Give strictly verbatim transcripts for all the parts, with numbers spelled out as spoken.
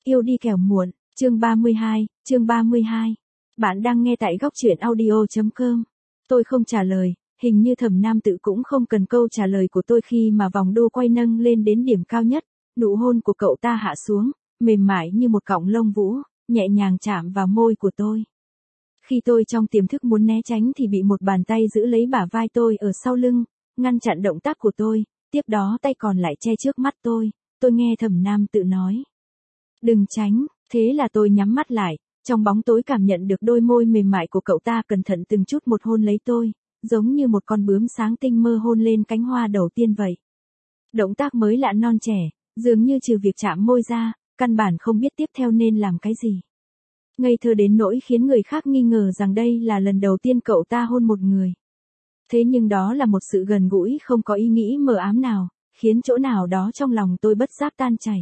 Yêu đi kẻo muộn, chương ba mươi hai, chương ba mươi hai. Bạn đang nghe tại góc truyện audio chấm com. Tôi không trả lời, hình như Thẩm Nam Tự cũng không cần câu trả lời của tôi khi mà vòng đu quay nâng lên đến điểm cao nhất, nụ hôn của cậu ta hạ xuống, mềm mại như một cọng lông vũ, nhẹ nhàng chạm vào môi của tôi. Khi tôi trong tiềm thức muốn né tránh thì bị một bàn tay giữ lấy bả vai tôi ở sau lưng, ngăn chặn động tác của tôi, tiếp đó tay còn lại che trước mắt tôi, tôi nghe Thẩm Nam Tự nói. Đừng tránh, thế là tôi nhắm mắt lại, trong bóng tối cảm nhận được đôi môi mềm mại của cậu ta cẩn thận từng chút một hôn lấy tôi, giống như một con bướm sáng tinh mơ hôn lên cánh hoa đầu tiên vậy. Động tác mới lạ non trẻ, dường như trừ việc chạm môi ra, căn bản không biết tiếp theo nên làm cái gì. Ngây thơ đến nỗi khiến người khác nghi ngờ rằng đây là lần đầu tiên cậu ta hôn một người. Thế nhưng đó là một sự gần gũi không có ý nghĩ mờ ám nào, khiến chỗ nào đó trong lòng tôi bất giác tan chảy.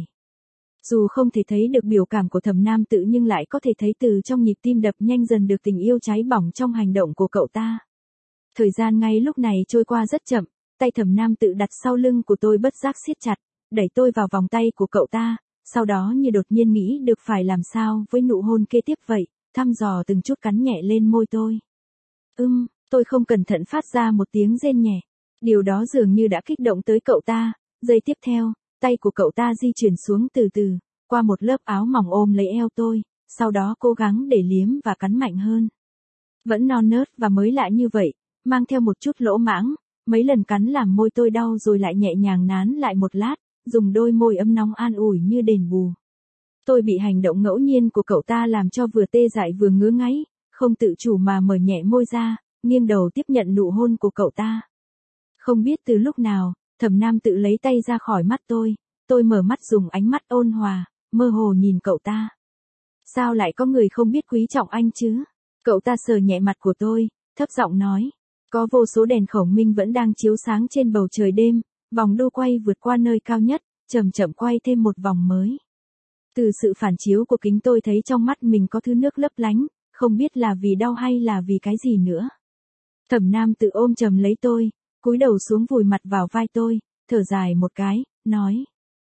Dù không thể thấy được biểu cảm của Thẩm Nam Tự nhưng lại có thể thấy từ trong nhịp tim đập nhanh dần được tình yêu cháy bỏng trong hành động của cậu ta. Thời gian ngay lúc này trôi qua rất chậm, tay Thẩm Nam Tự đặt sau lưng của tôi bất giác siết chặt, đẩy tôi vào vòng tay của cậu ta, sau đó như đột nhiên nghĩ được phải làm sao với nụ hôn kế tiếp vậy, thăm dò từng chút cắn nhẹ lên môi tôi. Ưm, tôi không cẩn thận phát ra một tiếng rên nhẹ. Điều đó dường như đã kích động tới cậu ta, giây tiếp theo, tay của cậu ta di chuyển xuống từ từ, qua một lớp áo mỏng ôm lấy eo tôi, sau đó cố gắng để liếm và cắn mạnh hơn. Vẫn non nớt và mới lạ như vậy, mang theo một chút lỗ mãng, mấy lần cắn làm môi tôi đau rồi lại nhẹ nhàng nán lại một lát, dùng đôi môi ấm nóng an ủi như đền bù. Tôi bị hành động ngẫu nhiên của cậu ta làm cho vừa tê dại vừa ngứa ngáy, không tự chủ mà mở nhẹ môi ra, nghiêng đầu tiếp nhận nụ hôn của cậu ta. Không biết từ lúc nào, Thẩm Nam Tự lấy tay ra khỏi mắt tôi, tôi mở mắt dùng ánh mắt ôn hòa, mơ hồ nhìn cậu ta. Sao lại có người không biết quý trọng anh chứ? Cậu ta sờ nhẹ mặt của tôi, thấp giọng nói. Có vô số đèn khổng minh vẫn đang chiếu sáng trên bầu trời đêm, vòng đu quay vượt qua nơi cao nhất, chậm chậm quay thêm một vòng mới. Từ sự phản chiếu của kính tôi thấy trong mắt mình có thứ nước lấp lánh, không biết là vì đau hay là vì cái gì nữa. Thẩm Nam Tự ôm chầm lấy tôi, cúi đầu xuống vùi mặt vào vai tôi, thở dài một cái, nói.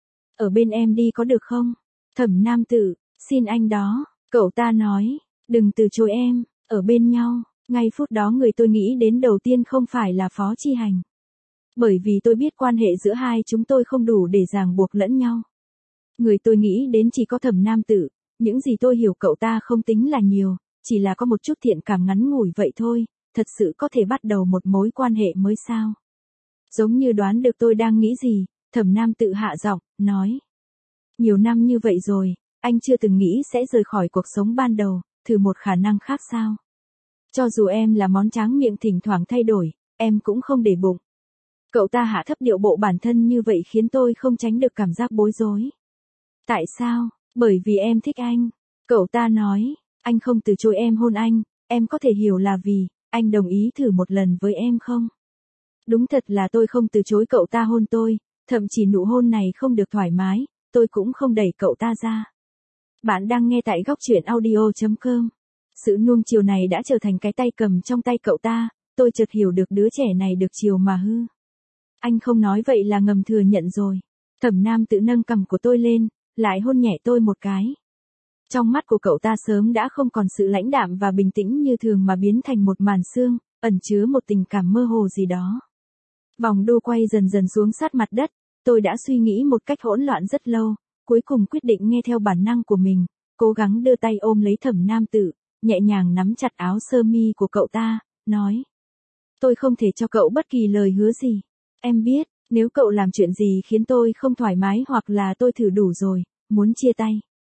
Ở bên em đi có được không? Thẩm Nam Tự, xin anh đó, cậu ta nói, đừng từ chối em, ở bên nhau. Ngay phút đó người tôi nghĩ đến đầu tiên không phải là Phó Chi Hành. Bởi vì tôi biết quan hệ giữa hai chúng tôi không đủ để ràng buộc lẫn nhau. Người tôi nghĩ đến chỉ có Thẩm Nam Tự, những gì tôi hiểu cậu ta không tính là nhiều, chỉ là có một chút thiện cảm ngắn ngủi vậy thôi, thật sự có thể bắt đầu một mối quan hệ mới sao? Giống như đoán được tôi đang nghĩ gì, Thẩm Nam Tự hạ giọng, nói. Nhiều năm như vậy rồi, anh chưa từng nghĩ sẽ rời khỏi cuộc sống ban đầu, thử một khả năng khác sao? Cho dù em là món tráng miệng thỉnh thoảng thay đổi, em cũng không để bụng. Cậu ta hạ thấp điệu bộ bản thân như vậy khiến tôi không tránh được cảm giác bối rối. Tại sao? Bởi vì em thích anh. Cậu ta nói, anh không từ chối em hôn anh, em có thể hiểu là vì, anh đồng ý thử một lần với em không? Đúng thật là tôi không từ chối cậu ta hôn tôi, thậm chí nụ hôn này không được thoải mái, tôi cũng không đẩy cậu ta ra. Bạn đang nghe tại góc truyện audio chấm com. Sự nuông chiều này đã trở thành cái tay cầm trong tay cậu ta, tôi chợt hiểu được đứa trẻ này được chiều mà hư. Anh không nói vậy là ngầm thừa nhận rồi. Thẩm Nam Tự nâng cằm của tôi lên, lại hôn nhẹ tôi một cái. Trong mắt của cậu ta sớm đã không còn sự lãnh đạm và bình tĩnh như thường mà biến thành một màn sương, ẩn chứa một tình cảm mơ hồ gì đó. Vòng đu quay dần dần xuống sát mặt đất, tôi đã suy nghĩ một cách hỗn loạn rất lâu, cuối cùng quyết định nghe theo bản năng của mình, cố gắng đưa tay ôm lấy Thẩm Nam Tự, nhẹ nhàng nắm chặt áo sơ mi của cậu ta, nói. Tôi không thể cho cậu bất kỳ lời hứa gì. Em biết, nếu cậu làm chuyện gì khiến tôi không thoải mái hoặc là tôi thử đủ rồi, muốn chia tay.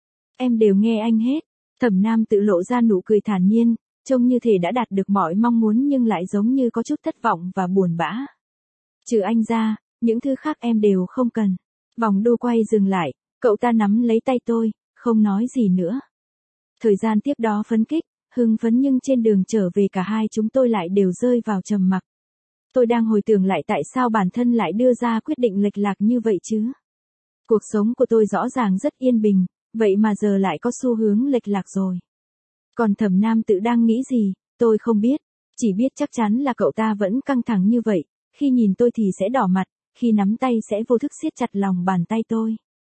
Em đều nghe anh hết. Thẩm Nam Tự lộ ra nụ cười thản nhiên, trông như thể đã đạt được mọi mong muốn nhưng lại giống như có chút thất vọng và buồn bã. Trừ anh ra, những thứ khác em đều không cần. Vòng đu quay dừng lại, cậu ta nắm lấy tay tôi, không nói gì nữa. Thời gian tiếp đó phấn khích, hưng phấn nhưng trên đường trở về cả hai chúng tôi lại đều rơi vào trầm mặc. Tôi đang hồi tưởng lại tại sao bản thân lại đưa ra quyết định lệch lạc như vậy chứ. Cuộc sống của tôi rõ ràng rất yên bình, vậy mà giờ lại có xu hướng lệch lạc rồi. Còn Thẩm Nam Tự đang nghĩ gì, tôi không biết, chỉ biết chắc chắn là cậu ta vẫn căng thẳng như vậy, khi nhìn tôi thì sẽ đỏ mặt, khi nắm tay sẽ vô thức siết chặt lòng bàn tay tôi.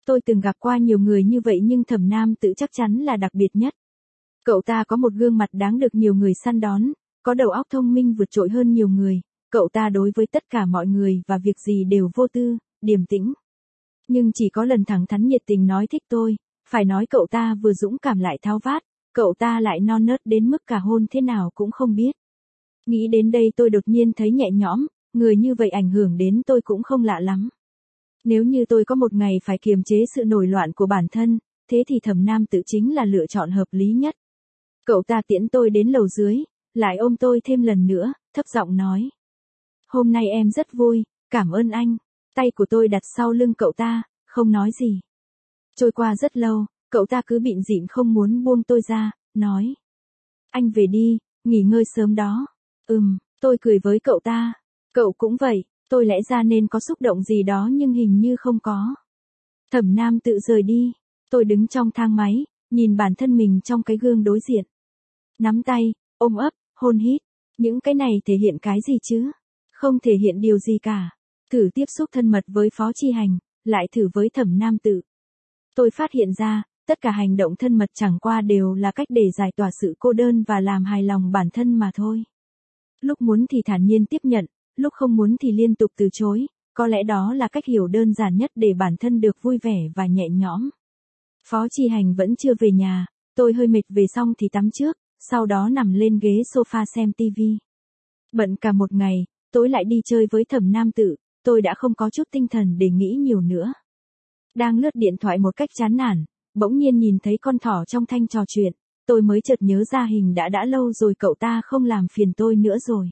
Tôi từng gặp qua nhiều người như vậy nhưng Thẩm Nam Tự chắc chắn là đặc biệt nhất. Cậu ta có một gương mặt đáng được nhiều người săn đón, có đầu óc thông minh vượt trội hơn nhiều người, cậu ta đối với tất cả mọi người và việc gì đều vô tư, điềm tĩnh. Nhưng chỉ có lần thẳng thắn nhiệt tình nói thích tôi, phải nói cậu ta vừa dũng cảm lại tháo vát, cậu ta lại non nớt đến mức cả hôn thế nào cũng không biết. Nghĩ đến đây tôi đột nhiên thấy nhẹ nhõm, người như vậy ảnh hưởng đến tôi cũng không lạ lắm. Nếu như tôi có một ngày phải kiềm chế sự nổi loạn của bản thân, thế thì Thẩm Nam Tự chính là lựa chọn hợp lý nhất. Cậu ta tiễn tôi đến lầu dưới, lại ôm tôi thêm lần nữa, thấp giọng nói. Hôm nay em rất vui, cảm ơn anh. Tay của tôi đặt sau lưng cậu ta, không nói gì. Trôi qua rất lâu, cậu ta cứ bịn dịn không muốn buông tôi ra, nói. Anh về đi, nghỉ ngơi sớm đó. Ừm, tôi cười với cậu ta. Cậu cũng vậy, tôi lẽ ra nên có xúc động gì đó nhưng hình như không có. Thẩm Nam Tự rời đi, tôi đứng trong thang máy, nhìn bản thân mình trong cái gương đối diện. Nắm tay, ôm ấp, hôn hít, những cái này thể hiện cái gì chứ? Không thể hiện điều gì cả. Thử tiếp xúc thân mật với Phó Chi Hành, lại thử với Thẩm Nam Tự. Tôi phát hiện ra, tất cả hành động thân mật chẳng qua đều là cách để giải tỏa sự cô đơn và làm hài lòng bản thân mà thôi. Lúc muốn thì thản nhiên tiếp nhận, lúc không muốn thì liên tục từ chối, có lẽ đó là cách hiểu đơn giản nhất để bản thân được vui vẻ và nhẹ nhõm. Phó Chi Hành vẫn chưa về nhà, tôi hơi mệt về xong thì tắm trước, sau đó nằm lên ghế sofa xem tivi. Bận cả một ngày, tối lại đi chơi với Thẩm Nam Tự, tôi đã không có chút tinh thần để nghĩ nhiều nữa. Đang lướt điện thoại một cách chán nản, bỗng nhiên nhìn thấy con thỏ trong thanh trò chuyện, tôi mới chợt nhớ ra hình đã đã lâu rồi cậu ta không làm phiền tôi nữa rồi.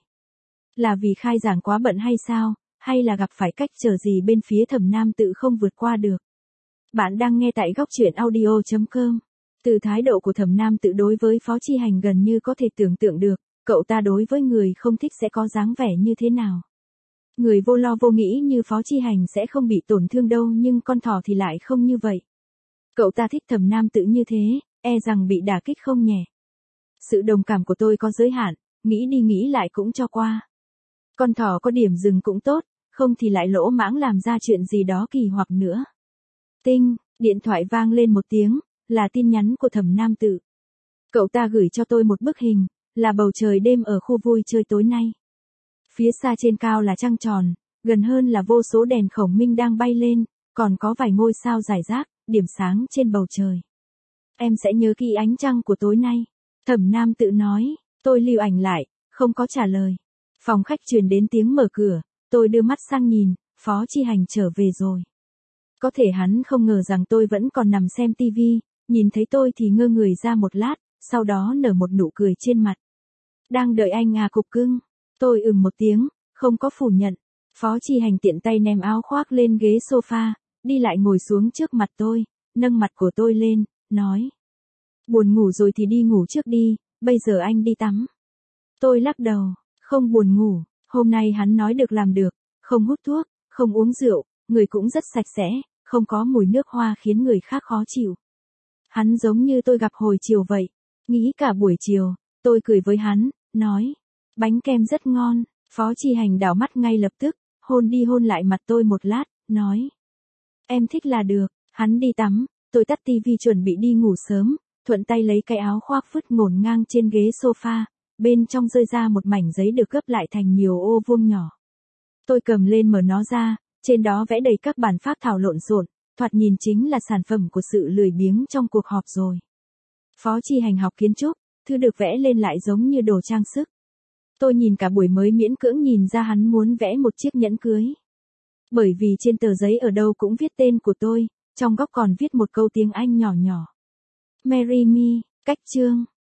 Là vì khai giảng quá bận hay sao, hay là gặp phải cách trở gì bên phía Thẩm Nam Tự không vượt qua được. Bạn đang nghe tại góc truyện audio chấm com. Từ thái độ của Thẩm Nam Tự đối với Phó Chi Hành gần như có thể tưởng tượng được, cậu ta đối với người không thích sẽ có dáng vẻ như thế nào. Người vô lo vô nghĩ như Phó Chi Hành sẽ không bị tổn thương đâu nhưng con thỏ thì lại không như vậy. Cậu ta thích Thẩm Nam Tự như thế, e rằng bị đả kích không nhẹ. Sự đồng cảm của tôi có giới hạn, nghĩ đi nghĩ lại cũng cho qua. Con thỏ có điểm dừng cũng tốt, không thì lại lỗ mãng làm ra chuyện gì đó kỳ hoặc nữa. Tinh, điện thoại vang lên một tiếng, là tin nhắn của Thẩm Nam Tự. Cậu ta gửi cho tôi một bức hình, là bầu trời đêm ở khu vui chơi tối nay. Phía xa trên cao là trăng tròn, gần hơn là vô số đèn khổng minh đang bay lên, còn có vài ngôi sao rải rác, điểm sáng trên bầu trời. Em sẽ nhớ kỹ ánh trăng của tối nay. Thẩm Nam Tự nói, tôi lưu ảnh lại, không có trả lời. Phòng khách truyền đến tiếng mở cửa, tôi đưa mắt sang nhìn, Phó Chi Hành trở về rồi. Có thể hắn không ngờ rằng tôi vẫn còn nằm xem tivi, nhìn thấy tôi thì ngơ người ra một lát, sau đó nở một nụ cười trên mặt. Đang đợi anh à cục cưng. Tôi ừm một tiếng, không có phủ nhận. Phó Chi Hành tiện tay ném áo khoác lên ghế sofa, đi lại ngồi xuống trước mặt tôi, nâng mặt của tôi lên, nói. Buồn ngủ rồi thì đi ngủ trước đi, bây giờ anh đi tắm. Tôi lắc đầu, không buồn ngủ, hôm nay hắn nói được làm được, không hút thuốc, không uống rượu, người cũng rất sạch sẽ, không có mùi nước hoa khiến người khác khó chịu. Hắn giống như tôi gặp hồi chiều vậy, nghĩ cả buổi chiều, tôi cười với hắn, nói. Bánh kem rất ngon, Phó Chi Hành đảo mắt ngay lập tức, hôn đi hôn lại mặt tôi một lát, nói. Em thích là được, hắn đi tắm, tôi tắt tivi chuẩn bị đi ngủ sớm, thuận tay lấy cái áo khoác vứt ngổn ngang trên ghế sofa, bên trong rơi ra một mảnh giấy được gấp lại thành nhiều ô vuông nhỏ. Tôi cầm lên mở nó ra, trên đó vẽ đầy các bản phác thảo lộn xộn, thoạt nhìn chính là sản phẩm của sự lười biếng trong cuộc họp rồi. Phó Chi Hành học kiến trúc, thứ được vẽ lên lại giống như đồ trang sức. Tôi nhìn cả buổi mới miễn cưỡng nhìn ra hắn muốn vẽ một chiếc nhẫn cưới. Bởi vì trên tờ giấy ở đâu cũng viết tên của tôi, trong góc còn viết một câu tiếng Anh nhỏ nhỏ. Marry me, cách chương.